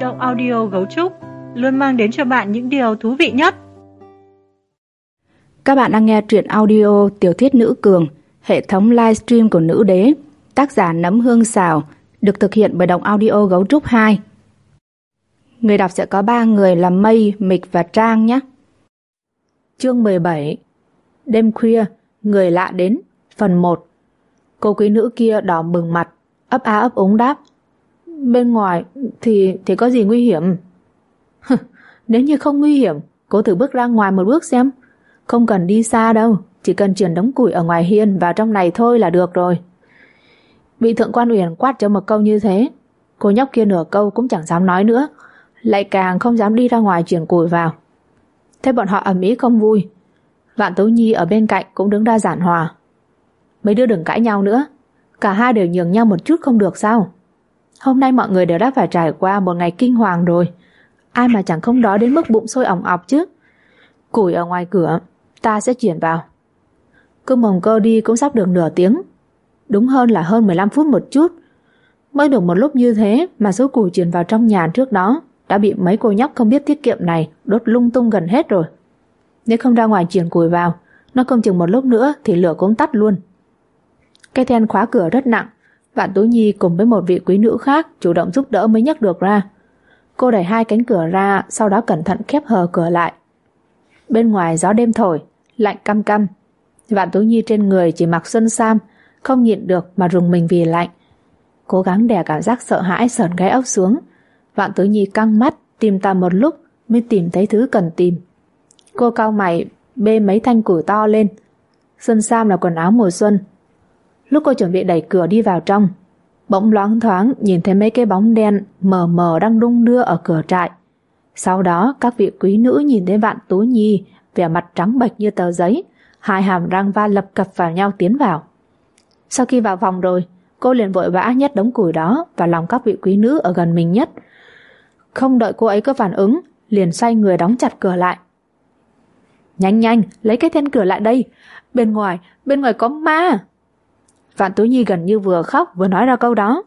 động audio Gấu Trúc luôn mang đến cho bạn những điều thú vị nhất. Các bạn đang nghe truyện audio tiểu thuyết nữ cường, hệ thống livestream của Nữ Đế, tác giả Nấm Hương Xào, được thực hiện bởi Động Audio Gấu Trúc 2. Người đọc sẽ có 3 người là Mây, Mịch và Trang nhé. Chương 17. Đêm khuya, người lạ đến. Phần 1. Cô quý nữ kia đỏ bừng mặt, ấp a ấp úng đáp: Bên ngoài thì có gì nguy hiểm? Nếu như không nguy hiểm, cô thử bước ra ngoài một bước xem. Không cần đi xa đâu, chỉ cần chuyển đống củi ở ngoài hiên vào trong này thôi là được rồi. Bị Thượng Quan Uyển quát cho một câu như thế, cô nhóc kia nửa câu cũng chẳng dám nói nữa, lại càng không dám đi ra ngoài chuyển củi vào. Thế bọn họ ầm ĩ không vui. Vạn Tố Nhi ở bên cạnh cũng đứng ra giảng hòa: Mấy đứa đừng cãi nhau nữa, cả hai đều nhường nhau một chút không được sao? Hôm nay mọi người đều đã phải trải qua một ngày kinh hoàng rồi, ai mà chẳng không đói đến mức bụng sôi ỏng ọc chứ. Củi ở ngoài cửa, ta sẽ chuyển vào. Cương Mồng Cơ đi cũng sắp được nửa tiếng, đúng hơn là hơn 15 phút một chút. Mới được một lúc như thế mà số củi chuyển vào trong nhà trước đó đã bị mấy cô nhóc không biết tiết kiệm này đốt lung tung gần hết rồi. Nếu không ra ngoài chuyển củi vào, nó không chừng một lúc nữa thì lửa cũng tắt luôn. Cái then khóa cửa rất nặng, Vạn Tú Nhi cùng với một vị quý nữ khác chủ động giúp đỡ mới nhấc được ra. Cô đẩy 2 cánh cửa ra, sau đó cẩn thận khép hờ cửa lại. Bên ngoài gió đêm thổi, lạnh căm căm. Vạn Tú Nhi trên người chỉ mặc xuân sam, không nhịn được mà rùng mình vì lạnh. Cố gắng đè cảm giác sợ hãi sởn gáy ốc xuống. Vạn Tú Nhi căng mắt tìm tòi một lúc mới tìm thấy thứ cần tìm. Cô cau mày bê mấy thanh củi to lên. Xuân sam là quần áo mùa xuân. Lúc cô chuẩn bị đẩy cửa đi vào trong, bỗng loáng thoáng nhìn thấy mấy cái bóng đen mờ mờ đang đung đưa ở cửa trại. Sau đó các vị quý nữ nhìn thấy Vạn Tú Nhi vẻ mặt trắng bệch như tờ giấy, 2 hàm răng va lập cập vào nhau tiến vào. Sau khi vào phòng rồi, cô liền vội vã nhét đống củi đó vào lòng các vị quý nữ ở gần mình nhất. Không đợi cô ấy có phản ứng, liền xoay người đóng chặt cửa lại. Nhanh nhanh, lấy cái then cửa lại đây, bên ngoài có ma. Vạn Tú Nhi gần như vừa khóc vừa nói ra câu đó.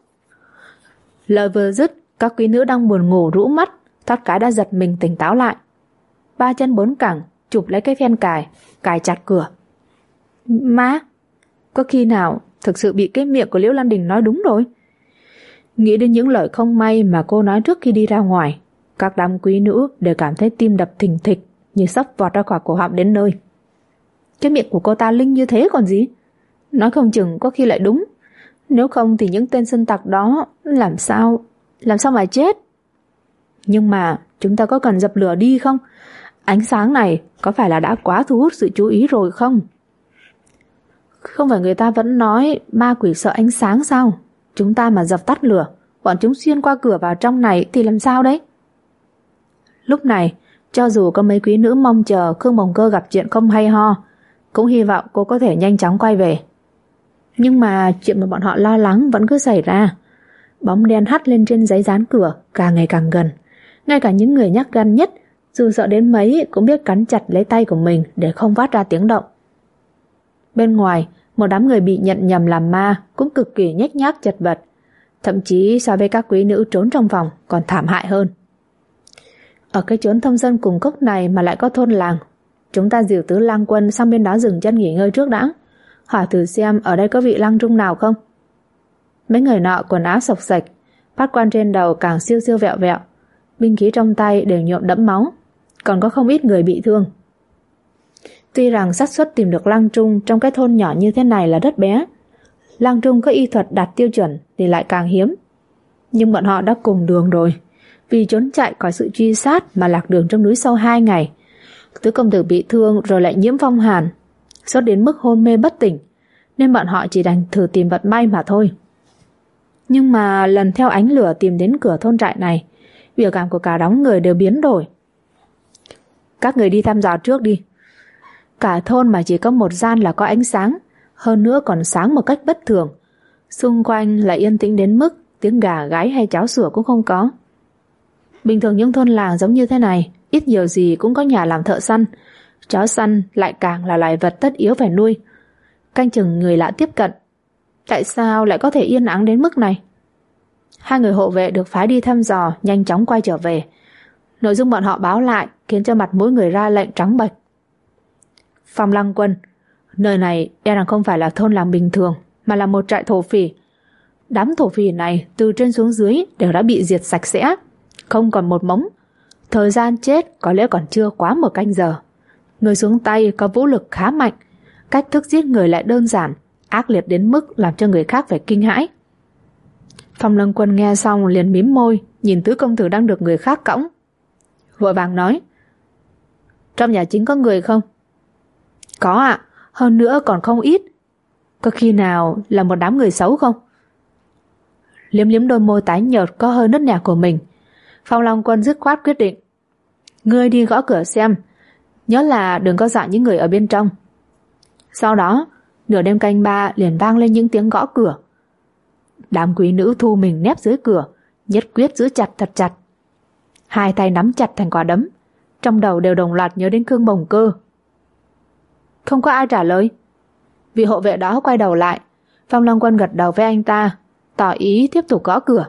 Lời vừa dứt, các quý nữ đang buồn ngủ rũ mắt, thoát cái đã giật mình tỉnh táo lại. 3 chân 4 cẳng chụp lấy cái then cài chặt cửa. Ma? Có khi nào thực sự bị cái miệng của Liễu Lan Đình nói đúng rồi? Nghĩ đến những lời không may mà cô nói trước khi đi ra ngoài, các đám quý nữ đều cảm thấy tim đập thình thịch như sắp vọt ra khỏi cổ họng đến nơi. Cái miệng của cô ta linh như thế còn gì? Nói không chừng có khi lại đúng. Nếu không thì những tên sơn tặc đó làm sao mà chết? Nhưng mà chúng ta có cần dập lửa đi không? Ánh sáng này có phải là đã quá thu hút sự chú ý rồi không? Không phải người ta vẫn nói ma quỷ sợ ánh sáng sao? Chúng ta mà dập tắt lửa, bọn chúng xuyên qua cửa vào trong này thì làm sao đấy? Lúc này, cho dù có mấy quý nữ mong chờ Khương Mồng Cơ gặp chuyện không hay ho, cũng hy vọng cô có thể nhanh chóng quay về. Nhưng mà chuyện mà bọn họ lo lắng vẫn cứ xảy ra. Bóng đen hắt lên trên giấy dán cửa càng ngày càng gần. Ngay cả những người nhát gan nhất, dù sợ đến mấy cũng biết cắn chặt lấy tay của mình để không phát ra tiếng động. Bên ngoài, một đám người bị nhận nhầm làm ma cũng cực kỳ nhếch nhác chật vật, thậm chí so với các quý nữ trốn trong phòng còn thảm hại hơn. Ở cái chốn thông dân cùng cốc này mà lại có thôn làng, chúng ta dìu Tứ Lang Quân sang bên đó dừng chân nghỉ ngơi trước đã, hỏi thử xem ở đây có vị lang trung nào không. Mấy người nọ quần áo xộc xệch, phát quan trên đầu càng siêu siêu vẹo vẹo, binh khí trong tay đều nhuộm đẫm máu, còn có không ít người bị thương. Tuy rằng xác suất tìm được lang trung trong cái thôn nhỏ như thế này là rất bé, lang trung có y thuật đạt tiêu chuẩn thì lại càng hiếm. Nhưng bọn họ đã cùng đường rồi, vì trốn chạy khỏi sự truy sát mà lạc đường trong núi sâu 2 ngày. Tứ công tử bị thương rồi lại nhiễm phong hàn, sốt đến mức hôn mê bất tỉnh, nên bọn họ chỉ đành thử tìm vận may mà thôi. Nhưng mà lần theo ánh lửa tìm đến cửa thôn trại này, biểu cảm của cả đám người đều biến đổi. Các người đi thăm dò trước đi. Cả thôn mà chỉ có một gian là có ánh sáng, hơn nữa còn sáng một cách bất thường. Xung quanh lại yên tĩnh đến mức tiếng gà gáy hay chó sủa cũng không có. Bình thường những thôn làng giống như thế này, ít nhiều gì cũng có nhà làm thợ săn. Chó săn lại càng là loài vật tất yếu phải nuôi, canh chừng người lạ tiếp cận. Tại sao lại có thể yên ắng đến mức này? Hai người hộ vệ được phái đi thăm dò nhanh chóng quay trở về. Nội dung bọn họ báo lại khiến cho mặt mỗi người ra lệnh trắng bệch. Phong Lăng Quân, nơi này e rằng không phải là thôn làng bình thường, mà là một trại thổ phỉ. Đám thổ phỉ này từ trên xuống dưới đều đã bị diệt sạch sẽ, không còn một mống. Thời gian chết có lẽ còn chưa quá 1 canh giờ. Người xuống tay có vũ lực khá mạnh, cách thức giết người lại đơn giản, ác liệt đến mức làm cho người khác phải kinh hãi. Phong Lăng Quân nghe xong liền mím môi, nhìn tứ công tử đang được người khác cõng, vội vàng nói: Trong nhà chính có người không? Có ạ, hơn nữa còn không ít. Có khi nào là một đám người xấu không? Liếm liếm đôi môi tái nhợt có hơi nứt nẻ của mình, Phong Lăng Quân dứt khoát quyết định: Ngươi đi gõ cửa xem, nhớ là đừng có dọa những người ở bên trong. Sau đó nửa đêm canh 3 liền vang lên những tiếng gõ cửa. Đám quý nữ thu mình nép dưới cửa, nhất quyết giữ chặt thật chặt. Hai tay nắm chặt thành quả đấm, trong đầu đều đồng loạt nhớ đến Cương Bồng Cơ. Không có ai trả lời. Vị hộ vệ đó quay đầu lại, Phong Lăng Quân gật đầu với anh ta, tỏ ý tiếp tục gõ cửa.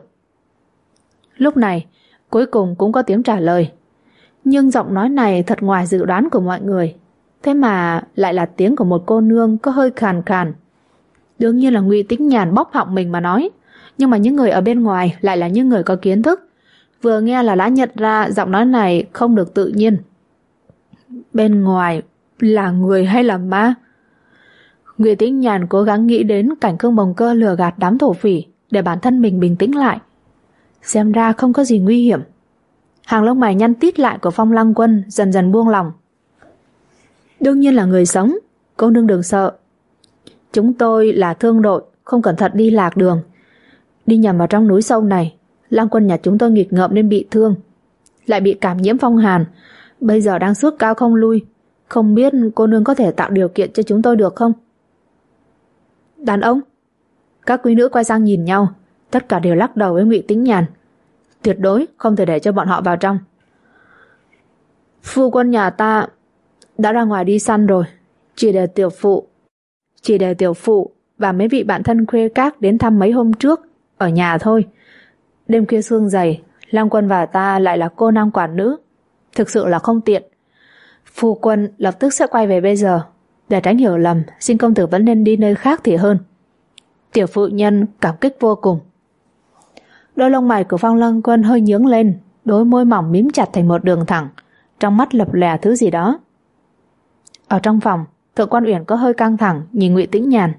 Lúc này cuối cùng cũng có tiếng trả lời, nhưng giọng nói này thật ngoài dự đoán của mọi người. Thế mà lại là tiếng của một cô nương có hơi khàn khàn. Đương nhiên là Ngụy Tĩnh Nhàn bóp họng mình mà nói, nhưng mà những người ở bên ngoài lại là những người có kiến thức, vừa nghe là đã nhận ra giọng nói này không được tự nhiên. Bên ngoài là người hay là ma? Ngụy Tĩnh Nhàn cố gắng nghĩ đến cảnh Cương Bồng Cơ lừa gạt đám thổ phỉ để bản thân mình bình tĩnh lại. Xem ra không có gì nguy hiểm. Hàng lông mày nhăn tít lại của Phong Lăng Quân dần dần buông lòng. Đương nhiên là người sống, cô nương đừng sợ. Chúng tôi là thương đội, không cẩn thận đi lạc đường, đi nhầm vào trong núi sâu này. Lăng Quân nhà chúng tôi nghịch ngợm nên bị thương, lại bị cảm nhiễm phong hàn, bây giờ đang sốt cao không lui. Không biết cô nương có thể tạo điều kiện cho chúng tôi được không? Đàn ông? Các quý nữ quay sang nhìn nhau, tất cả đều lắc đầu với Ngụy Tĩnh Nhàn. Tuyệt đối không thể để cho bọn họ vào trong. Phu quân nhà ta đã ra ngoài đi săn rồi, chỉ để tiểu phụ và mấy vị bạn thân khuê các đến thăm mấy hôm trước ở nhà thôi. Đêm khuya sương dày, Lăng Quân và ta lại là cô nam quản nữ, thực sự là không tiện. Phu quân lập tức sẽ quay về bây giờ. Để tránh hiểu lầm, xin công tử vẫn nên đi nơi khác thì hơn. Tiểu phụ nhân cảm kích vô cùng. Đôi lông mày của Phong Lăng Quân hơi nhướng lên, đôi môi mỏng mím chặt thành một đường thẳng, trong mắt lập lè thứ gì đó. Ở trong phòng, Thượng Quan Uyển có hơi căng thẳng nhìn Ngụy Tĩnh Nhàn.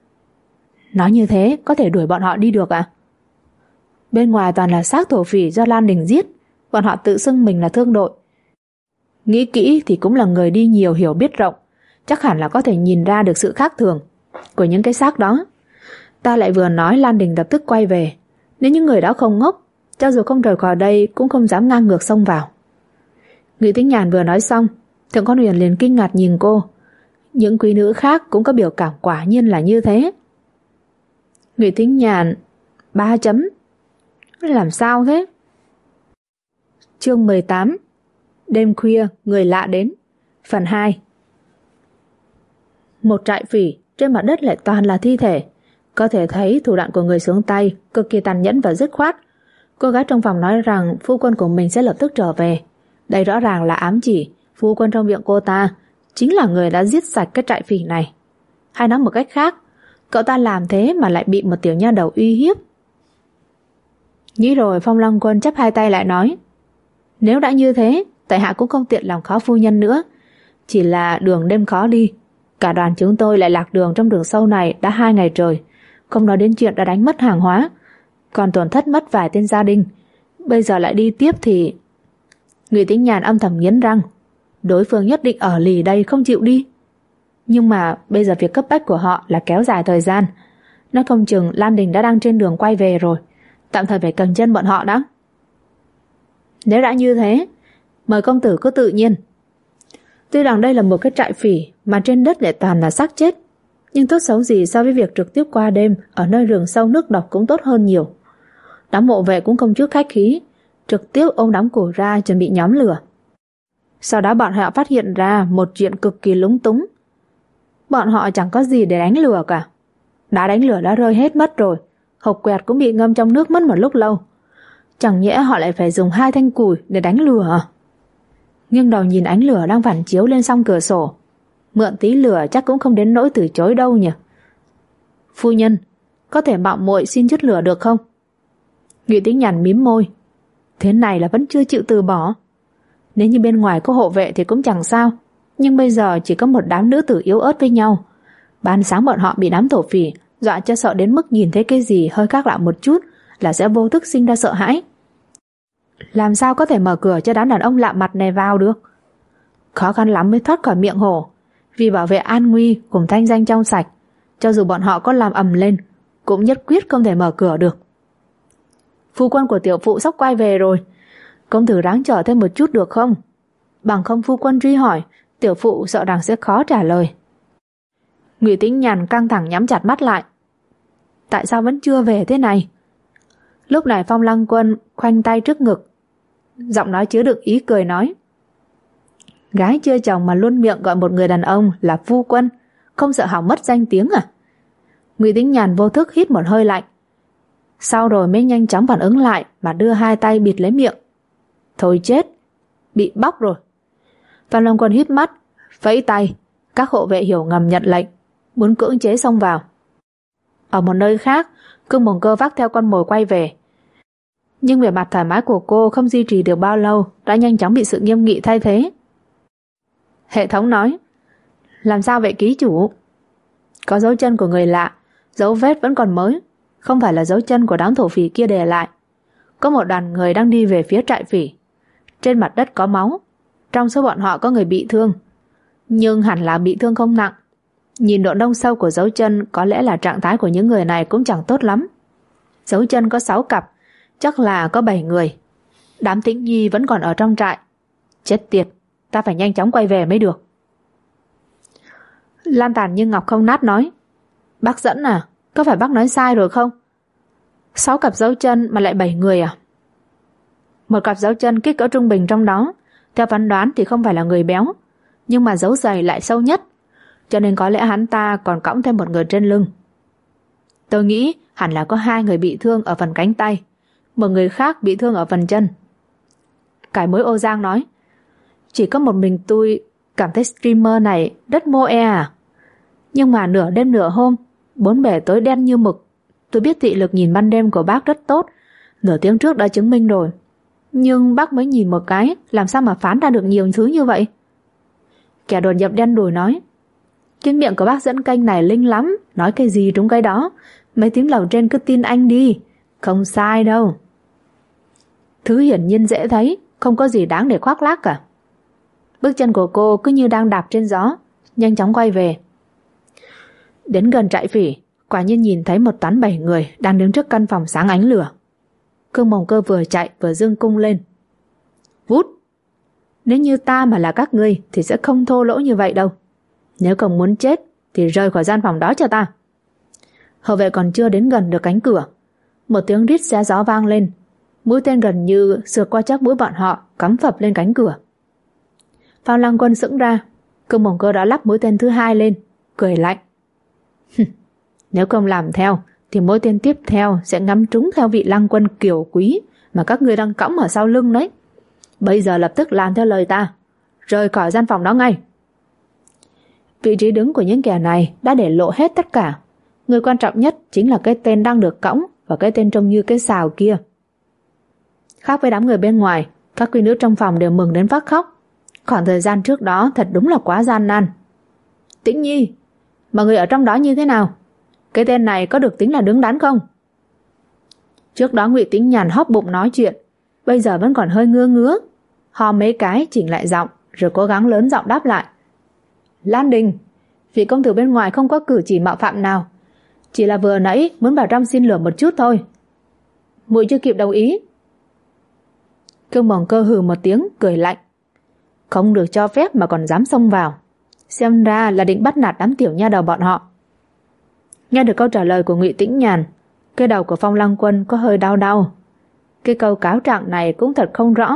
Nói như thế có thể đuổi bọn họ đi được à? Bên ngoài toàn là xác thổ phỉ do Lan Đình giết, bọn họ tự xưng mình là thương đội. Nghĩ kỹ thì cũng là người đi nhiều hiểu biết rộng, chắc hẳn là có thể nhìn ra được sự khác thường của những cái xác đó. Ta lại vừa nói Lan Đình lập tức quay về, nếu những người đó không ngốc, cho dù không rời khỏi đây cũng không dám ngang ngược xông vào. Ngụy Tĩnh Nhàn vừa nói xong, Thượng Quan Uyển liền kinh ngạc nhìn cô. Những quý nữ khác cũng có biểu cảm quả nhiên là như thế. Ngụy Tĩnh Nhàn 3 chấm. Làm sao thế? Chương 18. Đêm khuya người lạ đến. Phần 2. Một trại phỉ, trên mặt đất lại toàn là thi thể. Có thể thấy thủ đoạn của người xuống tay cực kỳ tàn nhẫn và dứt khoát. Cô gái trong phòng nói rằng phu quân của mình sẽ lập tức trở về. Đây rõ ràng là ám chỉ phu quân trong miệng cô ta chính là người đã giết sạch cái trại phỉ này. Hay nói một cách khác, cậu ta làm thế mà lại bị một tiểu nha đầu uy hiếp. Nghĩ rồi, Phong Lăng Quân chắp hai tay lại nói: Nếu đã như thế, tại hạ cũng không tiện làm khó phu nhân nữa. Chỉ là đường đêm khó đi, cả đoàn chúng tôi lại lạc đường trong đường sâu này đã 2 ngày trời, không nói đến chuyện đã đánh mất hàng hóa, còn tổn thất mất vài tên gia đình. Bây giờ lại đi tiếp thì... Ngụy Tĩnh Nhàn âm thầm nghiến răng, đối phương nhất định ở lì đây không chịu đi. Nhưng mà bây giờ việc cấp bách của họ là kéo dài thời gian. Nói không chừng Lan Đình đã đang trên đường quay về rồi, tạm thời phải cầm chân bọn họ đã. Nếu đã như thế, mời công tử cứ tự nhiên. Tuy rằng đây là một cái trại phỉ mà trên đất lại toàn là xác chết, nhưng tốt xấu gì so với việc trực tiếp qua đêm ở nơi rừng sâu nước độc cũng tốt hơn nhiều. Đám mộ vệ cũng không chút khách khí, trực tiếp ôm đám cổ ra chuẩn bị nhóm lửa. Sau đó bọn họ phát hiện ra một chuyện cực kỳ lúng túng. Bọn họ chẳng có gì để đánh lửa cả. Đá đánh lửa đã rơi hết mất rồi, hộp quẹt cũng bị ngâm trong nước mất một lúc lâu. Chẳng nhẽ họ lại phải dùng 2 thanh củi để đánh lửa à? Nghiêng đầu nhìn ánh lửa đang phản chiếu lên song cửa sổ. Mượn tí lửa chắc cũng không đến nỗi từ chối đâu nhỉ. Phu nhân, có thể mạo muội xin chút lửa được không? Ngụy Tĩnh Nhàn mím môi. Thế này là vẫn chưa chịu từ bỏ. Nếu như bên ngoài có hộ vệ thì cũng chẳng sao, nhưng bây giờ chỉ có một đám nữ tử yếu ớt với nhau. Ban sáng bọn họ bị đám thổ phỉ dọa cho sợ đến mức nhìn thấy cái gì hơi khác lạ một chút là sẽ vô thức sinh ra sợ hãi. Làm sao có thể mở cửa cho đám đàn ông lạ mặt này vào được? Khó khăn lắm mới thoát khỏi miệng hổ. Vì bảo vệ an nguy cùng thanh danh trong sạch, cho dù bọn họ có làm ầm lên cũng nhất quyết không thể mở cửa được. Phu quân của tiểu phụ sắp quay về rồi, công tử ráng chờ thêm một chút được không? Bằng không phu quân truy hỏi, tiểu phụ sợ rằng sẽ khó trả lời. Ngụy Tĩnh Nhàn căng thẳng nhắm chặt mắt lại. Tại sao vẫn chưa về thế này? Lúc này Phong Lăng Quân khoanh tay trước ngực, giọng nói chứa đựng ý cười nói: Gái chưa chồng mà luôn miệng gọi một người đàn ông là phu quân, không sợ hỏng mất danh tiếng à? Ngụy Tĩnh Nhàn vô thức hít một hơi lạnh, sau rồi mới nhanh chóng phản ứng lại mà đưa 2 tay bịt lấy miệng. Thôi chết, bị bóc rồi. Phong Lăng Quân híp mắt, vẫy tay, các hộ vệ hiểu ngầm nhận lệnh, muốn cưỡng chế xông vào. Ở một nơi khác, Cương Mộng Cơ vác theo con mồi quay về. Nhưng vẻ mặt thoải mái của cô không duy trì được bao lâu, đã nhanh chóng bị sự nghiêm nghị thay thế. Hệ thống nói: Làm sao vậy ký chủ? Có dấu chân của người lạ, dấu vết vẫn còn mới, không phải là dấu chân của đám thổ phỉ kia để lại. Có một đoàn người đang đi về phía trại phỉ. Trên mặt đất có máu, trong số bọn họ có người bị thương, nhưng hẳn là bị thương không nặng. Nhìn độ đông sâu của dấu chân, có lẽ là trạng thái của những người này cũng chẳng tốt lắm. Dấu chân có 6 cặp, chắc là có 7 người. Đám Tĩnh Nhi vẫn còn ở trong trại. Chết tiệt, ta phải nhanh chóng quay về mới được. Lan Tàn như ngọc không nát nói: Bác dẫn à, có phải bác nói sai rồi không? 6 cặp dấu chân mà lại 7 người à? Một cặp dấu chân kích cỡ trung bình trong đó, theo phán đoán thì không phải là người béo, nhưng mà dấu giày lại sâu nhất, cho nên có lẽ hắn ta còn cõng thêm một người trên lưng. Tôi nghĩ hẳn là có 2 người bị thương ở phần cánh tay, một người khác bị thương ở phần chân. Cải Mối Ô Giang nói: Chỉ có một mình tôi cảm thấy streamer này rất mô e à. Nhưng mà nửa đêm nửa hôm, 4 bể tối đen như mực. Tôi biết thị lực nhìn ban đêm của bác rất tốt, nửa tiếng trước đã chứng minh rồi. Nhưng bác mới nhìn một cái, làm sao mà phán ra được nhiều thứ như vậy? Kẻ đột nhập đen đủi nói: Cái miệng của bác dẫn kênh này linh lắm, nói cái gì trúng cái đó. Mấy tiếng lầu trên cứ tin anh đi, không sai đâu. Thứ hiển nhiên dễ thấy, không có gì đáng để khoác lác cả. Bước chân của cô cứ như đang đạp trên gió, nhanh chóng quay về. Đến gần trại phỉ, quả nhiên nhìn thấy một toán 7 người đang đứng trước căn phòng sáng ánh lửa. Cương Mộng Cơ vừa chạy vừa giương cung lên. Vút! Nếu như ta mà là các ngươi thì sẽ không thô lỗ như vậy đâu. Nếu không muốn chết thì rời khỏi gian phòng đó cho ta. Hậu vệ còn chưa đến gần được cánh cửa, một tiếng rít xé gió vang lên. Mũi tên gần như sượt qua chắc mũi bọn họ, cắm phập lên cánh cửa. Phong Lăng Quân sững ra. Cương Mộng Cơ đã lắp mũi tên thứ 2 lên, cười lạnh. Nếu không làm theo thì mũi tên tiếp theo sẽ ngắm trúng theo vị Lăng Quân kiều quý mà các ngươi đang cõng ở sau lưng đấy. Bây giờ lập tức làm theo lời ta, rời khỏi gian phòng đó ngay. Vị trí đứng của những kẻ này đã để lộ hết tất cả. Người quan trọng nhất chính là cái tên đang được cõng và cái tên trông như cái sào kia. Khác với đám người bên ngoài, các quý nữ trong phòng đều mừng đến phát khóc. Khoảng thời gian trước đó thật đúng là quá gian nan. Tĩnh Nhi, mọi người ở trong đó như thế nào? Cái tên này có được tính là đứng đắn không? Trước đó Ngụy Tĩnh Nhàn hóp bụng nói chuyện, bây giờ vẫn còn hơi ngứa ngứa. Ho mấy cái chỉnh lại giọng, rồi cố gắng lớn giọng đáp lại. Lan Đình, vị công tử bên ngoài không có cử chỉ mạo phạm nào, chỉ là vừa nãy muốn vào trong xin lửa một chút thôi. Muội chưa kịp đồng ý. Cương Mộng Cơ hừ một tiếng, cười lạnh. Không được cho phép mà còn dám xông vào, xem ra là định bắt nạt đám tiểu nha đầu bọn họ. Nghe được câu trả lời của Ngụy Tĩnh Nhàn, cái đầu của Phong Lăng Quân có hơi đau đau. Cái câu cáo trạng này cũng thật không rõ.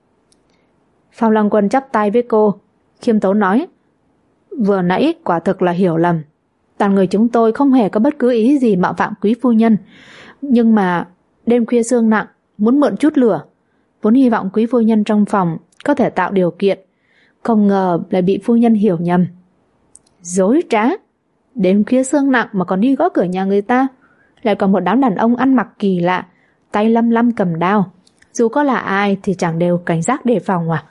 Phong Lăng Quân chắp tay với cô, khiêm tốn nói: Vừa nãy quả thực là hiểu lầm. Toàn người chúng tôi không hề có bất cứ ý gì mạo phạm quý phu nhân, Nhưng mà đêm khuya sương nặng, muốn mượn chút lửa, vốn hy vọng quý phu nhân trong phòng có thể tạo điều kiện, không ngờ lại bị phu nhân hiểu nhầm. Dối trá, đêm khuya sương nặng mà còn đi gõ cửa nhà người ta, lại còn một đám đàn ông ăn mặc kỳ lạ, tay lăm lăm cầm đao, dù có là ai thì chẳng đều cảnh giác đề phòng à?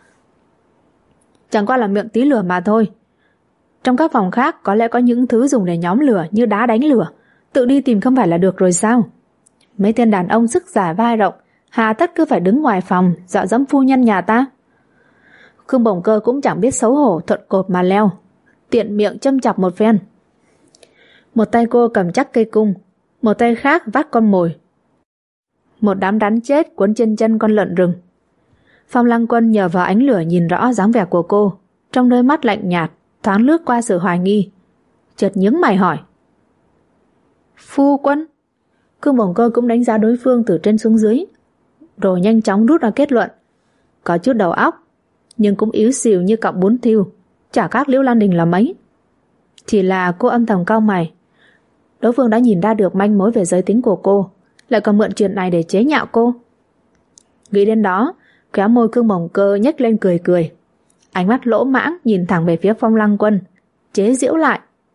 Chẳng qua là miệng tí lửa mà thôi. Trong các phòng khác có lẽ có những thứ dùng để nhóm lửa như đá đánh lửa, tự đi tìm không phải là được rồi sao? Mấy tên đàn ông sức giả vai rộng, hà tất cứ phải đứng ngoài phòng dọa dẫm phu nhân nhà ta? Khương Bổng Cơ cũng chẳng biết xấu hổ, thuận cột mà leo, tiện miệng châm chọc một phen. Một tay cô cầm chắc cây cung, một tay khác vác con mồi. Một đám rắn chết cuốn trên chân con lợn rừng. Phong Lăng Quân nhờ vào ánh lửa nhìn rõ dáng vẻ của cô, trong đôi mắt lạnh nhạt thoáng lướt qua sự hoài nghi, chợt nhướng mày hỏi: Phu quân? Khương Bổng Cơ cũng đánh giá đối phương từ trên xuống dưới, rồi nhanh chóng rút ra kết luận: có chút đầu óc, nhưng cũng yếu xìu như cọng bún thiêu, chả khác Liễu Lan Đình là mấy. Chỉ là cô âm thầm cau mày, đối phương đã nhìn ra được manh mối về giới tính của cô, lại còn mượn chuyện này để chế nhạo cô. Nghĩ đến đó, khóe môi Khương Bổng Cơ nhếch lên cười cười, ánh mắt lỗ mãng nhìn thẳng về phía Phong Lăng Quân, chế giễu lại: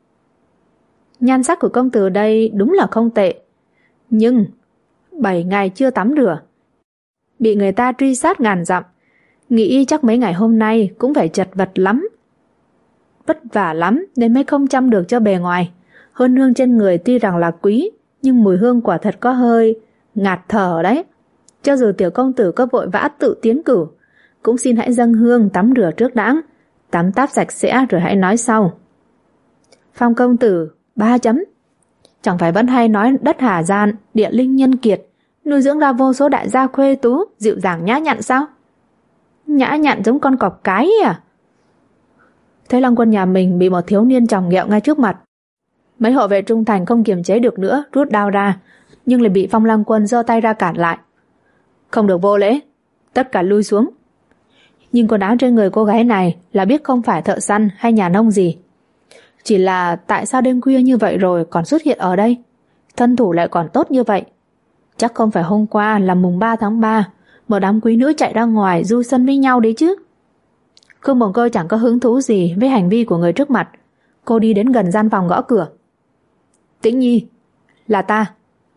Nhan sắc của công tử đây đúng là không tệ, nhưng 7 ngày chưa tắm rửa, bị người ta truy sát ngàn dặm, nghĩ chắc mấy ngày hôm nay cũng phải chật vật lắm, vất vả lắm nên mới không chăm được cho bề ngoài. Hơn hương trên người tuy rằng là quý, nhưng mùi hương quả thật có hơi ngạt thở đấy. Cho dù tiểu công tử có vội vã tự tiến cử, cũng xin hãy dâng hương tắm rửa trước đã, tắm táp sạch sẽ rồi hãy nói sau. Phong công tử 3 chấm. Chẳng phải vẫn hay nói đất Hà Gian địa linh nhân kiệt, nuôi dưỡng ra vô số đại gia khuê tú dịu dàng nhã nhặn sao? Nhã nhặn giống con cọp cái à? Thấy Lăng Quân nhà mình bị một thiếu niên chòng ghẹo ngay trước mặt, mấy hộ vệ trung thành không kiềm chế được nữa, rút đao ra, nhưng lại bị Phong Lăng Quân giơ tay ra cản lại. Không được vô lễ, tất cả lui xuống. Nhìn quần áo trên người cô gái này là biết không phải thợ săn hay nhà nông gì. Chỉ là tại sao đêm khuya như vậy rồi còn xuất hiện ở đây, thân thủ lại còn tốt như vậy? Chắc không phải hôm qua là mùng 3 tháng 3 một đám quý nữ chạy ra ngoài du sân với nhau đấy chứ? Khương Bổng Cơ chẳng có hứng thú gì với hành vi của người trước mặt. Cô đi đến gần gian phòng gõ cửa. Tĩnh Nhi, là ta.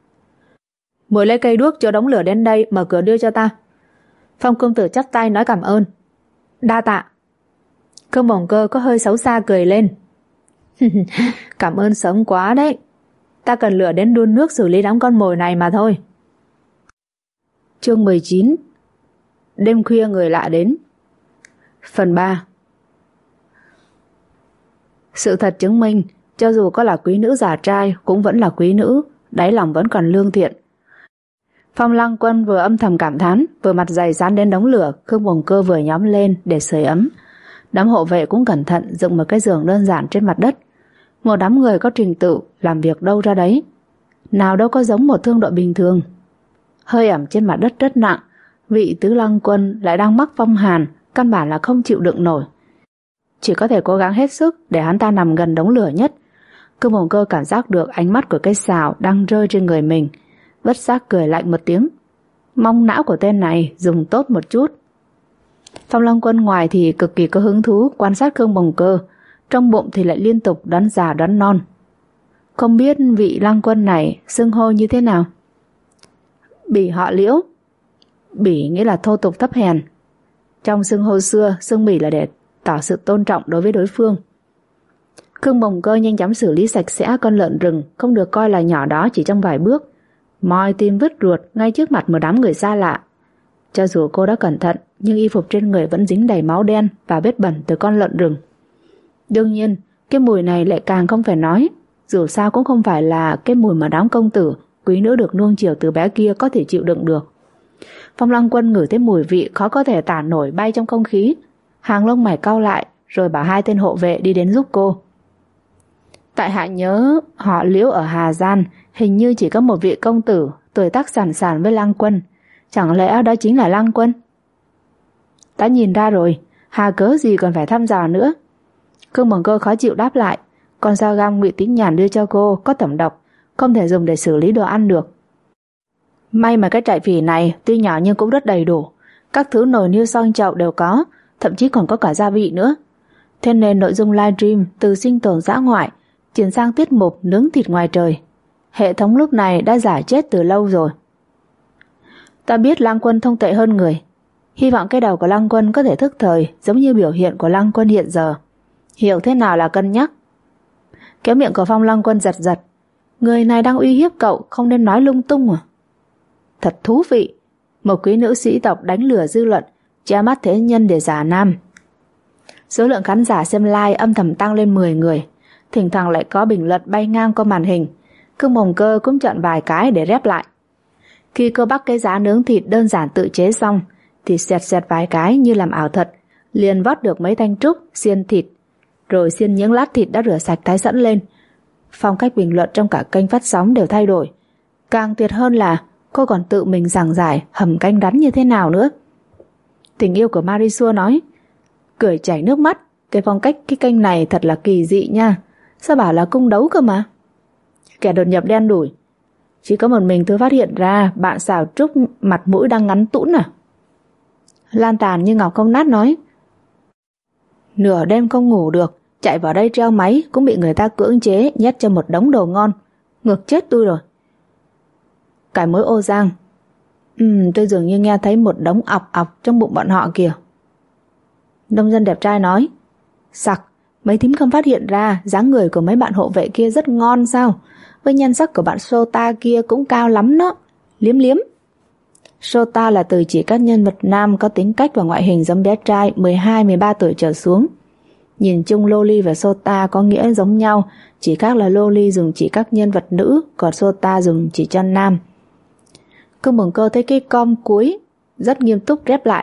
Mới lấy cây đuốc cho đống lửa đến đây, mở cửa đưa cho ta. Phong công tử chắp tay nói cảm ơn. Đa tạ. Khương Bổng Cơ có hơi xấu xa cười lên. Cảm ơn sớm quá đấy, ta cần lửa đến đun nước xử lý đám con mồi này mà thôi. Chương 19. Đêm khuya người lạ đến. Phần 3. Sự thật chứng minh, cho dù có là quý nữ giả trai cũng vẫn là quý nữ, đáy lòng vẫn còn lương thiện. Phong Lăng Quân vừa âm thầm cảm thán, vừa mặt dày dán đến đống lửa Khương Bổng Cơ vừa nhóm lên để sưởi ấm. Đám hộ vệ cũng cẩn thận dựng một cái giường đơn giản trên mặt đất. Một đám người có trình tự, làm việc đâu ra đấy, nào đâu có giống một thương đội bình thường. Hơi ẩm trên mặt đất rất nặng, vị tứ Lăng Quân lại đang mắc phong hàn, căn bản là không chịu đựng nổi. Chỉ có thể cố gắng hết sức để hắn ta nằm gần đống lửa nhất. Khương Bổng Cơ cảm giác được ánh mắt của cây sào đang rơi trên người mình, bất giác cười lạnh một tiếng. Mong não của tên này dùng tốt một chút. Phong Lăng Quân ngoài thì cực kỳ có hứng thú quan sát Khương Bổng Cơ, trong bụng thì lại liên tục đoán già đoán non. Không biết vị Lăng Quân này xưng hô như thế nào? Bỉ họ Liễu. Bỉ nghĩa là thô tục thấp hèn. Trong xưng hô xưa, xưng bỉ là để tỏ sự tôn trọng đối với đối phương. Khương Bổng Cơ nhanh chóng xử lý sạch sẽ con lợn rừng không được coi là nhỏ đó chỉ trong vài bước, moi tim vứt ruột ngay trước mặt một đám người xa lạ. Cho dù cô đã cẩn thận, nhưng y phục trên người vẫn dính đầy máu đen và vết bẩn từ con lợn rừng. Đương nhiên, cái mùi này lại càng không phải nói, dù sao cũng không phải là cái mùi mà đám công tử, quý nữ được nuông chiều từ bé kia có thể chịu đựng được. Phong Lăng Quân ngửi thấy mùi vị khó có thể tả nổi bay trong không khí, hàng lông mày cau lại, rồi bảo 2 tên hộ vệ đi đến giúp cô. Tại hạ nhớ họ Liễu ở Hà Gian hình như chỉ có một vị công tử tuổi tác sàn sàn với Lăng Quân, chẳng lẽ đó chính là Lăng Quân? Đã nhìn ra rồi, hà cớ gì còn phải thăm dò nữa. Khương Bổng Cơ khó chịu đáp lại, con dao găm Ngụy Tĩnh Nhàn đưa cho cô có tẩm độc, không thể dùng để xử lý đồ ăn được. May mà cái trại phỉ này tuy nhỏ nhưng cũng rất đầy đủ. Các thứ nồi niêu xoong chậu đều có, thậm chí còn có cả gia vị nữa. Thế nên nội dung livestream từ sinh tồn dã ngoại chuyển sang tiết mục nướng thịt ngoài trời. Hệ thống lúc này đã giả chết từ lâu rồi. Ta biết Lăng Quân thông tệ hơn người. Hy vọng cái đầu của Lăng Quân có thể thức thời giống như biểu hiện của Lăng Quân hiện giờ. Hiểu thế nào là cân nhắc. Kéo miệng của Phong Lăng Quân giật giật. Người này đang uy hiếp cậu, không nên nói lung tung à? Thật thú vị. Một quý nữ sĩ tộc đánh lừa dư luận, che mắt thế nhân để giả nam. Số lượng khán giả xem live âm thầm tăng lên 10 người. Thỉnh thoảng lại có bình luận bay ngang qua màn hình. Khương Mồng Cơ cũng chọn vài cái để rép lại. Khi cô bắt cái giá nướng thịt đơn giản tự chế xong thì xẹt vài cái như làm ảo thuật, liền vót được mấy thanh trúc xiên thịt, rồi xiên những lát thịt đã rửa sạch thái sẵn lên. Phong cách bình luận trong cả kênh phát sóng đều thay đổi. Càng tuyệt hơn là cô còn tự mình giảng giải hầm canh rắn như thế nào nữa. Tình yêu của Marisua nói, cười chảy nước mắt, cái phong cách cái kênh này thật là kỳ dị nha. Sao bảo là cung đấu cơ mà. Kẻ đột nhập đen đủi, chỉ có một mình tôi phát hiện ra bạn xào Trúc mặt mũi đang ngắn tũn à. Lan tàn như ngọc không nát nói, nửa đêm không ngủ được, chạy vào đây treo máy cũng bị người ta cưỡng chế nhét cho một đống đồ ngon. Ngược chết tôi rồi. Cái mối ô giang, tôi dường như nghe thấy một đống ọc ọc trong bụng bọn họ kìa. Nông dân đẹp trai nói, sặc, mấy thím không phát hiện ra dáng người của mấy bạn hộ vệ kia rất ngon sao? Với nhan sắc của bạn Sota kia cũng cao lắm đó. Liếm liếm. Sota là từ chỉ các nhân vật nam có tính cách và ngoại hình giống bé trai 12-13 tuổi trở xuống. Nhìn chung Loli và Sota có nghĩa giống nhau, chỉ khác là Loli dùng chỉ các nhân vật nữ, còn Sota dùng chỉ cho nam. Khương Mừng Cơ thấy cái com cuối rất nghiêm túc rép lại.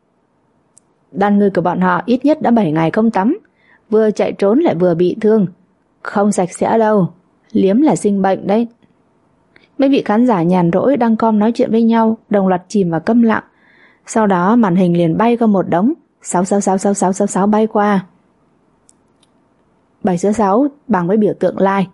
Đàn người của bọn họ ít nhất đã 7 ngày không tắm, vừa chạy trốn lại vừa bị thương. Không sạch sẽ đâu, liếm là sinh bệnh đấy. Mấy vị khán giả nhàn rỗi đang com nói chuyện với nhau đồng loạt chìm vào câm lặng. Sau đó màn hình liền bay qua một đống 6666666 bay qua. 766 bằng với biểu tượng like.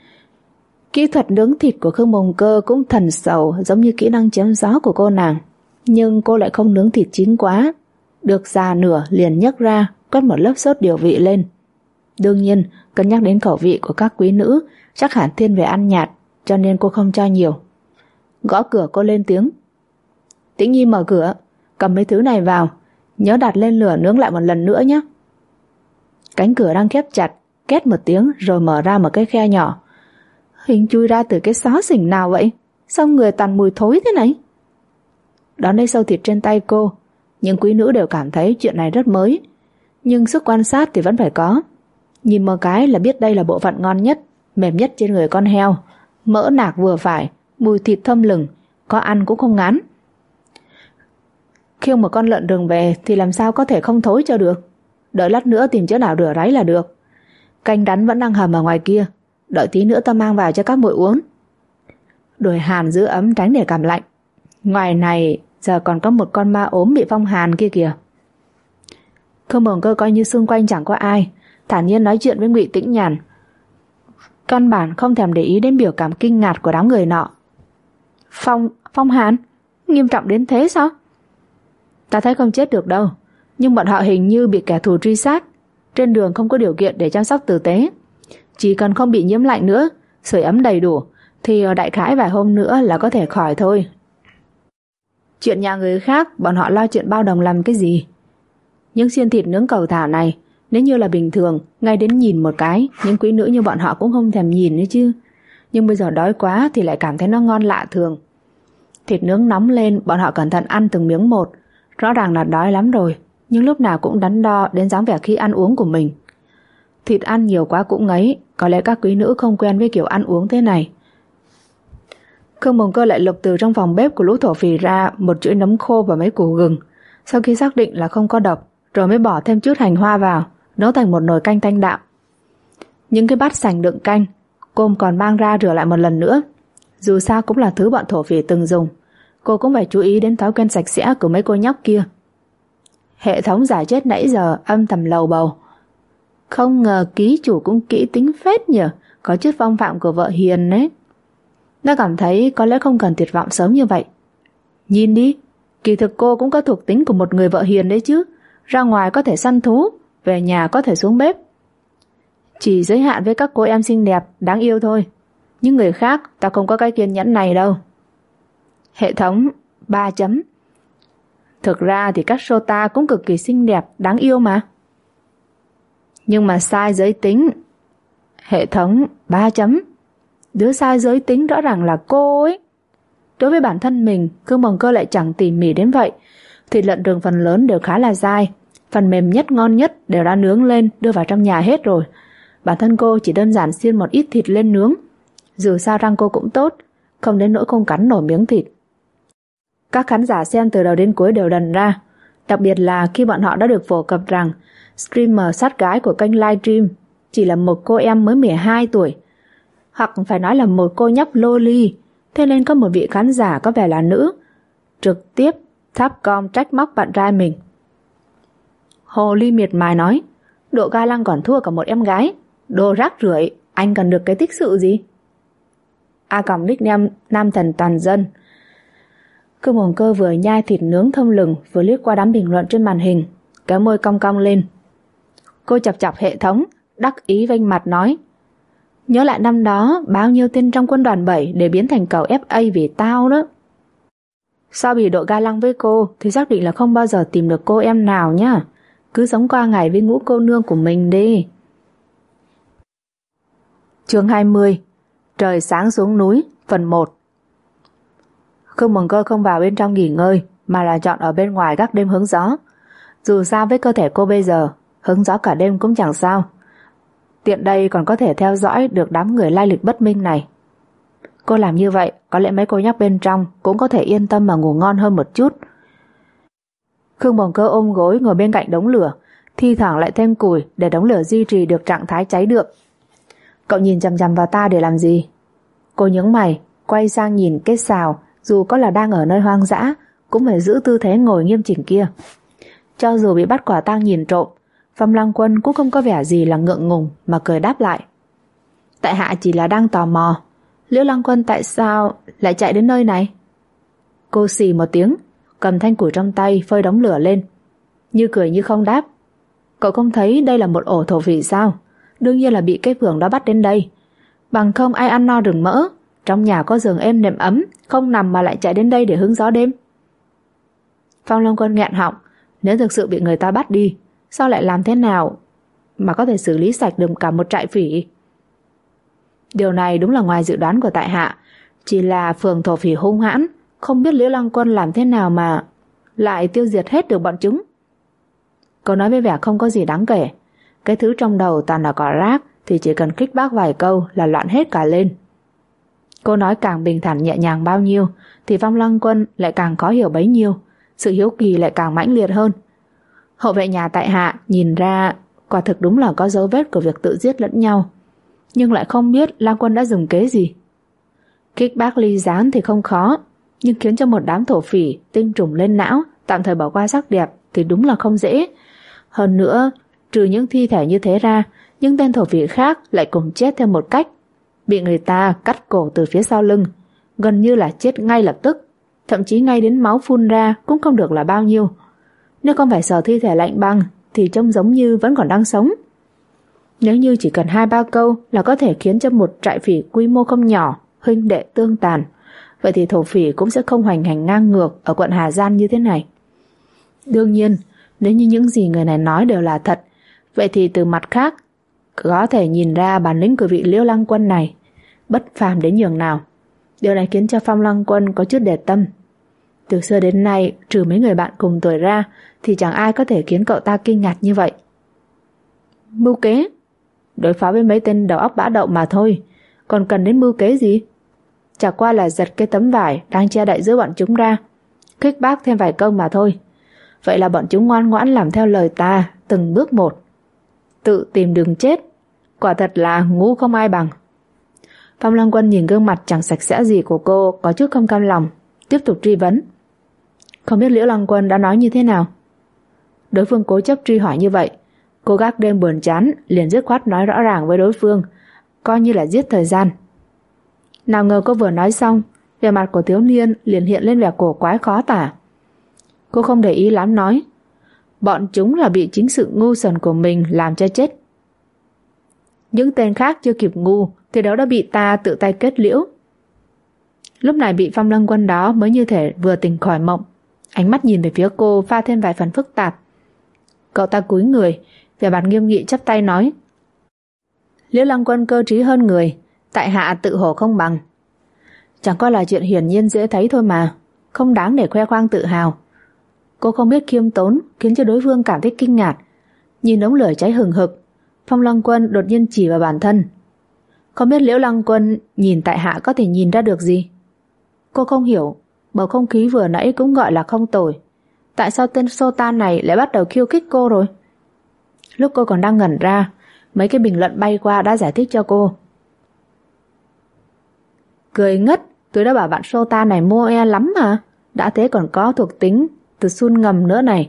Kỹ thuật nướng thịt của Khương Mồng Cơ cũng thần sầu giống như kỹ năng chém gió của cô nàng. Nhưng cô lại không nướng thịt chín quá. Được già nửa liền nhấc ra, quét một lớp sốt điều vị lên. Đương nhiên, cân nhắc đến khẩu vị của các quý nữ, chắc hẳn thiên về ăn nhạt, cho nên cô không cho nhiều. Gõ cửa cô lên tiếng. Tĩnh Nhi mở cửa, cầm mấy thứ này vào, nhớ đặt lên lửa nướng lại một lần nữa nhé. Cánh cửa đang khép chặt, két một tiếng rồi mở ra một cái khe nhỏ. Hình chui ra từ cái xó xỉnh nào vậy? Sao người toàn mùi thối thế này? Đón lấy sâu thịt trên tay cô, những quý nữ đều cảm thấy chuyện này rất mới. Nhưng sức quan sát thì vẫn phải có. Nhìn một cái là biết đây là bộ phận ngon nhất, mềm nhất trên người con heo. Mỡ nạc vừa phải, mùi thịt thơm lừng, có ăn cũng không ngán. Khiêng một con lợn rừng về thì làm sao có thể không thối cho được. Đợi lát nữa tìm chỗ nào rửa ráy là được. Canh rắn vẫn đang hầm ở ngoài kia, đợi tí nữa ta mang vào cho các muội uống. Đuổi hàn giữ ấm tránh để cảm lạnh. Ngoài này giờ còn có một con ma ốm bị phong hàn kia kìa. Khương Mồng Cơ coi như xung quanh chẳng có ai, thản nhiên nói chuyện với Ngụy Tĩnh Nhàn. Căn bản không thèm để ý đến biểu cảm kinh ngạc của đám người nọ. Phong hàn? Nghiêm trọng đến thế sao? Ta thấy không chết được đâu, nhưng bọn họ hình như bị kẻ thù truy sát. Trên đường không có điều kiện để chăm sóc tử tế. Chỉ cần không bị nhiễm lạnh nữa, sưởi ấm đầy đủ, thì đại khái vài hôm nữa là có thể khỏi thôi. Chuyện nhà người khác, bọn họ lo chuyện bao đồng làm cái gì? Những xiên thịt nướng cầu thả này, nếu như là bình thường, ngay đến nhìn một cái, những quý nữ như bọn họ cũng không thèm nhìn nữa chứ. Nhưng bây giờ đói quá thì lại cảm thấy nó ngon lạ thường. Thịt nướng nóng lên, bọn họ cẩn thận ăn từng miếng một. Rõ ràng là đói lắm rồi, nhưng lúc nào cũng đắn đo đến dáng vẻ khi ăn uống của mình. Thịt ăn nhiều quá cũng ngấy, có lẽ các quý nữ không quen với kiểu ăn uống thế này. Khương Mồng Cơ lại lục từ trong phòng bếp của lũ thổ phỉ ra một chuỗi nấm khô và mấy củ gừng. Sau khi xác định là không có độc, rồi mới bỏ thêm chút hành hoa vào, nấu thành một nồi canh thanh đạm. Những cái bát sành đựng canh, cô còn mang ra rửa lại một lần nữa. Dù sao cũng là thứ bọn thổ phỉ từng dùng, cô cũng phải chú ý đến thói quen sạch sẽ của mấy cô nhóc kia. Hệ thống giả chết nãy giờ âm thầm lầu bầu. Không ngờ ký chủ cũng kỹ tính phết nhỉ, có chút phong phạm của vợ hiền đấy. Nó cảm thấy có lẽ không cần tuyệt vọng sớm như vậy. Nhìn đi, kỳ thực cô cũng có thuộc tính của một người vợ hiền đấy chứ. Ra ngoài có thể săn thú, về nhà có thể xuống bếp. Chỉ giới hạn với các cô em xinh đẹp, đáng yêu thôi. Nhưng người khác ta không có cái kiên nhẫn này đâu. Hệ thống 3 chấm. Thực ra thì các Sota cũng cực kỳ xinh đẹp, đáng yêu mà. Nhưng mà sai giới tính. Hệ thống 3 chấm. Đứa sai giới tính rõ ràng là cô ấy. Đối với bản thân mình, Khương Bồng Cơ lại chẳng tỉ mỉ đến vậy. Thịt lợn rừng phần lớn đều khá là dai, phần mềm nhất ngon nhất đều đã nướng lên đưa vào trong nhà hết rồi. Bản thân cô chỉ đơn giản xiên một ít thịt lên nướng. Dù sao răng cô cũng tốt, không đến nỗi không cắn nổi miếng thịt. Các khán giả xem từ đầu đến cuối đều đần ra, đặc biệt là khi bọn họ đã được phổ cập rằng streamer sát gái của kênh livestream chỉ là một cô em mới 12 tuổi, hoặc phải nói là một cô nhóc loli. Thế nên có một vị khán giả có vẻ là nữ trực tiếp tháp com trách móc bạn trai mình. Hồ Ly miệt mài nói, độ ga lăng còn thua cả một em gái. Đồ rác rưởi, anh cần được cái tích sự gì? Nickname nam thần toàn dân. Khương Bồng Cơ vừa nhai thịt nướng thơm lừng, vừa liếc qua đám bình luận trên màn hình, cái môi cong cong lên. Cô chọc chọc hệ thống, đắc ý vênh mặt nói, nhớ lại năm đó bao nhiêu tên trong quân đoàn 7 để biến thành cầu FA vì tao đó. Sao bị độ ga lăng với cô thì xác định là không bao giờ tìm được cô em nào nhá. Cứ sống qua ngày với ngũ cô nương của mình đi. Chương 20. Trời sáng xuống núi, phần 1. Khương Bồng Cơ không vào bên trong nghỉ ngơi, mà là chọn ở bên ngoài gác đêm hứng gió. Dù sao với cơ thể cô bây giờ, hứng gió cả đêm cũng chẳng sao. Tiện đây còn có thể theo dõi được đám người lai lịch bất minh này. Cô làm như vậy, có lẽ mấy cô nhóc bên trong cũng có thể yên tâm mà ngủ ngon hơn một chút. Khương Bồng Cơ ôm gối ngồi bên cạnh đống lửa, thi thoảng lại thêm củi để đống lửa duy trì được trạng thái cháy được. Cậu nhìn chằm chằm vào ta để làm gì? Cô nhướng mày, quay sang nhìn cái xào, dù có là đang ở nơi hoang dã, cũng phải giữ tư thế ngồi nghiêm chỉnh kia. Cho dù bị bắt quả tang nhìn trộm, Phong Lăng Quân cũng không có vẻ gì là ngượng ngùng mà cười đáp lại. Tại hạ chỉ là đang tò mò, Liễu Lăng Quân tại sao lại chạy đến nơi này? Cô xì một tiếng, cầm thanh củi trong tay phơi đống lửa lên, như cười như không đáp. Cậu không thấy đây là một ổ thổ phỉ sao? Đương nhiên là bị cái phường đó bắt đến đây. Bằng không ai ăn no đừng mỡ, trong nhà có giường êm nệm ấm, không nằm mà lại chạy đến đây để hứng gió đêm. Phong Lăng Quân nghẹn họng, nếu thực sự bị người ta bắt đi, sao lại làm thế nào mà có thể xử lý sạch được cả một trại phỉ? Điều này đúng là ngoài dự đoán của tại hạ. Chỉ là phường thổ phỉ hung hãn, không biết Liễu Lăng Quân làm thế nào mà lại tiêu diệt hết được bọn chúng. Cô nói với vẻ không có gì đáng kể. Cái thứ trong đầu toàn là cỏ rác thì chỉ cần khích bác vài câu là loạn hết cả lên. Cô nói càng bình thản nhẹ nhàng bao nhiêu thì Phong Lăng Quân lại càng khó hiểu bấy nhiêu, sự hiếu kỳ lại càng mãnh liệt hơn. Hộ vệ nhà tại hạ nhìn ra quả thực đúng là có dấu vết của việc tự giết lẫn nhau, nhưng lại không biết Lăng Quân đã dùng kế gì. Kích bác ly gián thì không khó, nhưng khiến cho một đám thổ phỉ tinh trùng lên não, tạm thời bỏ qua sắc đẹp thì đúng là không dễ. Hơn nữa, trừ những thi thể như thế ra, những tên thổ phỉ khác lại cùng chết theo một cách, bị người ta cắt cổ từ phía sau lưng, gần như là chết ngay lập tức, thậm chí ngay đến máu phun ra cũng không được là bao nhiêu. Nếu không phải sờ thi thể lạnh băng thì trông giống như vẫn còn đang sống. Nếu như chỉ cần 2-3 câu là có thể khiến cho một trại phỉ quy mô không nhỏ huynh đệ tương tàn, vậy thì thổ phỉ cũng sẽ không hoành hành ngang ngược ở quận Hà Giang như thế này. Đương nhiên, nếu như những gì người này nói đều là thật, vậy thì từ mặt khác có thể nhìn ra bản lĩnh của vị Liễu Lăng Quân này bất phàm đến nhường nào. Điều này khiến cho Phong Lăng Quân có chút để tâm. Từ xưa đến nay, trừ mấy người bạn cùng tuổi ra thì chẳng ai có thể khiến cậu ta kinh ngạc như vậy. Mưu kế? Đối phó với mấy tên đầu óc bã đậu mà thôi, còn cần đến mưu kế gì? Chả qua là giật cái tấm vải đang che đậy giữa bọn chúng ra, khích bác thêm vài câu mà thôi. Vậy là bọn chúng ngoan ngoãn làm theo lời ta từng bước một, tự tìm đường chết. Quả thật là ngu không ai bằng. Phong Lăng Quân nhìn gương mặt chẳng sạch sẽ gì của cô, có chút không cam lòng, tiếp tục truy vấn. Không biết Liễu Lăng Quân đã nói như thế nào? Đối phương cố chấp truy hỏi như vậy, cô gác đêm buồn chán liền dứt khoát nói rõ ràng với đối phương, coi như là giết thời gian. Nào ngờ cô vừa nói xong, vẻ mặt của thiếu niên liền hiện lên vẻ cổ quái khó tả. Cô không để ý lắm nói, bọn chúng là bị chính sự ngu xuẩn của mình làm cho chết. Những tên khác chưa kịp ngu thì đó đã bị ta tự tay kết liễu. Lúc này vị Phong Lăng Quân đó mới như thể vừa tỉnh khỏi mộng, ánh mắt nhìn về phía cô pha thêm vài phần phức tạp. Cậu ta cúi người, vẻ mặt nghiêm nghị chắp tay nói, Liễu Lăng Quân cơ trí hơn người, tại hạ tự hổ không bằng. Chẳng qua là chuyện hiển nhiên dễ thấy thôi mà, không đáng để khoe khoang tự hào. Cô không biết khiêm tốn khiến cho đối phương cảm thấy kinh ngạc. Nhìn đống lửa cháy hừng hực, Phong Lăng Quân đột nhiên chỉ vào bản thân. Không biết Liễu Lăng Quân nhìn tại hạ có thể nhìn ra được gì? Cô không hiểu, bầu không khí vừa nãy cũng gọi là không tồi. Tại sao tên Sultan này lại bắt đầu khiêu khích cô rồi? Lúc cô còn đang ngẩn ra, mấy cái bình luận bay qua đã giải thích cho cô. Cười ngất, tôi đã bảo bạn Sultan này mô e lắm mà. Đã thế còn có thuộc tính từ sun ngầm nữa này.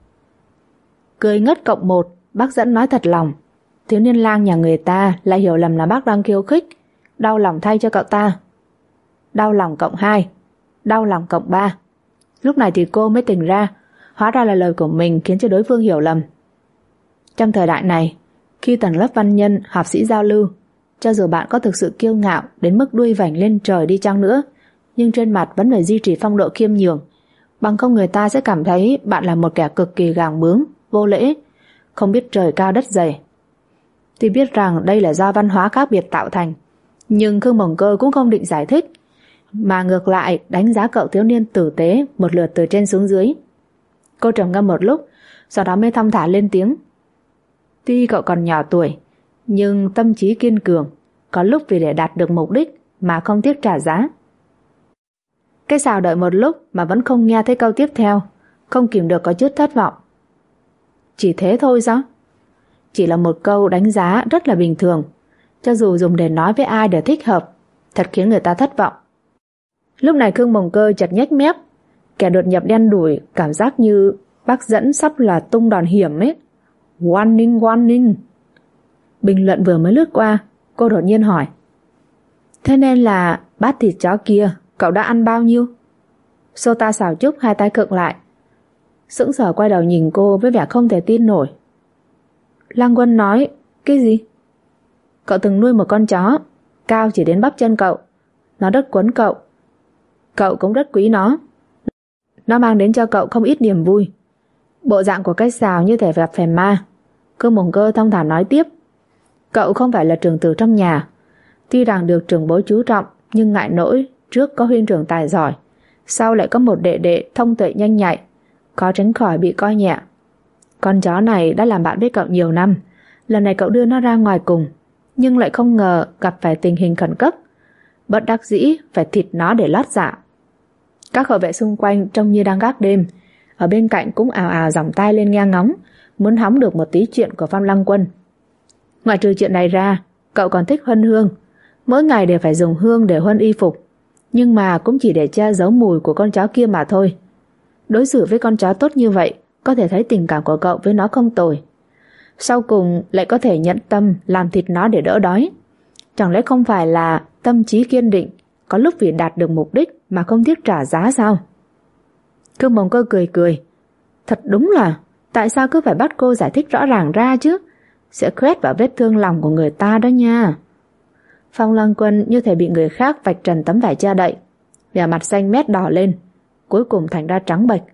Cười ngất cộng 1, bác dẫn nói thật lòng. Thiếu niên lang nhà người ta lại hiểu lầm là bác đang khiêu khích. Đau lòng thay cho cậu ta. Đau lòng cộng 2, đau lòng cộng 3. Lúc này thì cô mới tỉnh ra, hóa ra là lời của mình khiến cho đối phương hiểu lầm. Trong thời đại này, khi tầng lớp văn nhân, học sĩ giao lưu, cho dù bạn có thực sự kiêu ngạo đến mức đuôi vành lên trời đi chăng nữa, nhưng trên mặt vẫn phải duy trì phong độ khiêm nhường, bằng không người ta sẽ cảm thấy bạn là một kẻ cực kỳ gàng bướng, vô lễ, không biết trời cao đất dày. Tuy biết rằng đây là do văn hóa khác biệt tạo thành, nhưng Khương Mộng Cơ cũng không định giải thích, mà ngược lại đánh giá cậu thiếu niên tử tế một lượt từ trên xuống dưới. Cô trầm ngâm một lúc, sau đó mới thong thả lên tiếng. Tuy cậu còn nhỏ tuổi, nhưng tâm trí kiên cường, có lúc vì để đạt được mục đích mà không tiếc trả giá. Cái Sào đợi một lúc mà vẫn không nghe thấy câu tiếp theo, không kìm được có chút thất vọng. Chỉ thế thôi sao? Chỉ là một câu đánh giá rất là bình thường, cho dù dùng để nói với ai để thích hợp, thật khiến người ta thất vọng. Lúc này Khương Mộng Cơ chợt nhếch mép, kẻ đột nhập đen đủi, cảm giác như bác dẫn sắp là tung đòn hiểm ấy. Warning, warning. Bình luận vừa mới lướt qua, cô đột nhiên hỏi, thế nên là bát thịt chó kia cậu đã ăn bao nhiêu? Sota xào chúc hai tay cựng lại, sững sờ quay đầu nhìn cô với vẻ không thể tin nổi. Lăng Quân nói, cái gì? Cậu từng nuôi một con chó, cao chỉ đến bắp chân cậu. Nó rất quấn cậu. Cậu cũng rất quý nó. Nó mang đến cho cậu không ít niềm vui. Bộ dạng của cái Sào như thể gặp phải ma. Khương Mộng Cơ thong thả nói tiếp, cậu không phải là trưởng tử trong nhà. Tuy rằng được trưởng bối chú trọng, nhưng ngại nỗi trước có huynh trưởng tài giỏi, sau lại có một đệ đệ thông tuệ nhanh nhạy, khó tránh khỏi bị coi nhẹ. Con chó này đã làm bạn với cậu nhiều năm. Lần này cậu đưa nó ra ngoài cùng, nhưng lại không ngờ gặp phải tình hình khẩn cấp, bất đắc dĩ phải thịt nó để lót dạ. Các hộ vệ xung quanh trông như đang gác đêm, ở bên cạnh cũng ào ào giỏng tai lên nghe ngóng, muốn hóng được một tí chuyện của Phong Lăng Quân. Ngoài trừ chuyện này ra, cậu còn thích huân hương, mỗi ngày đều phải dùng hương để huân y phục, nhưng mà cũng chỉ để che giấu mùi của con chó kia mà thôi. Đối xử với con chó tốt như vậy, có thể thấy tình cảm của cậu với nó không tồi. Sau cùng lại có thể nhận tâm làm thịt nó để đỡ đói. Chẳng lẽ không phải là tâm trí kiên định, có lúc vì đạt được mục đích mà không tiếc trả giá sao? Khương Mộng Cơ cười cười. Thật đúng là, tại sao cứ phải bắt cô giải thích rõ ràng ra chứ? Sẽ khoét vào vết thương lòng của người ta đó nha. Phong Lăng Quân như thể bị người khác vạch trần tấm vải che đậy, vẻ mặt xanh mét đỏ lên, cuối cùng thành ra trắng bệch.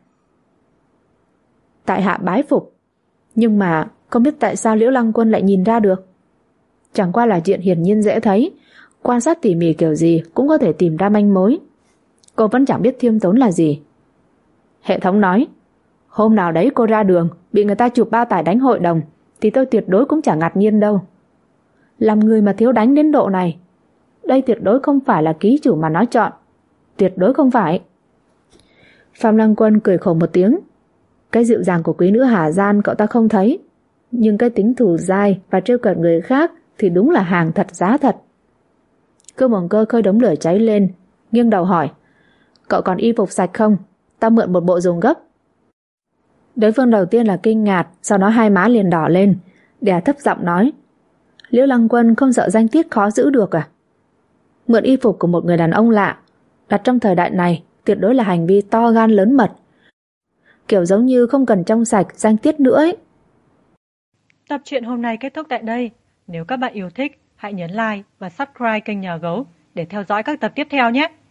Tại hạ bái phục, nhưng mà không biết tại sao Liễu Lăng Quân lại nhìn ra được. Chẳng qua là chuyện hiển nhiên dễ thấy, quan sát tỉ mỉ kiểu gì cũng có thể tìm ra manh mối. Cô vẫn chẳng biết khiêm tốn là gì. Hệ thống nói, hôm nào đấy cô ra đường bị người ta chụp bao tải đánh hội đồng thì tôi tuyệt đối cũng chẳng ngạc nhiên đâu. Làm người mà thiếu đánh đến độ này, đây tuyệt đối không phải là ký chủ mà nói chọn. Tuyệt đối không phải. Phạm Lăng Quân cười khổ một tiếng. Cái dịu dàng của quý nữ Hà Gian cậu ta không thấy, nhưng cái tính thù dai và trêu cợt người khác thì đúng là hàng thật giá thật. Khương Mộng Cơ khơi đống lửa cháy lên, nghiêng đầu hỏi, cậu còn y phục sạch không? Ta mượn một bộ dùng gấp. Đối phương đầu tiên là kinh ngạc, sau đó hai má liền đỏ lên, đè thấp giọng nói, Liễu Lăng Quân không sợ danh tiết khó giữ được à? Mượn y phục của một người đàn ông lạ, đặt trong thời đại này, tuyệt đối là hành vi to gan lớn mật. Kiểu giống như không cần trong sạch danh tiết nữa ấy. Tập truyện hôm nay kết thúc tại đây. Nếu các bạn yêu thích, hãy nhấn like và subscribe kênh Nhà Gấu để theo dõi các tập tiếp theo nhé.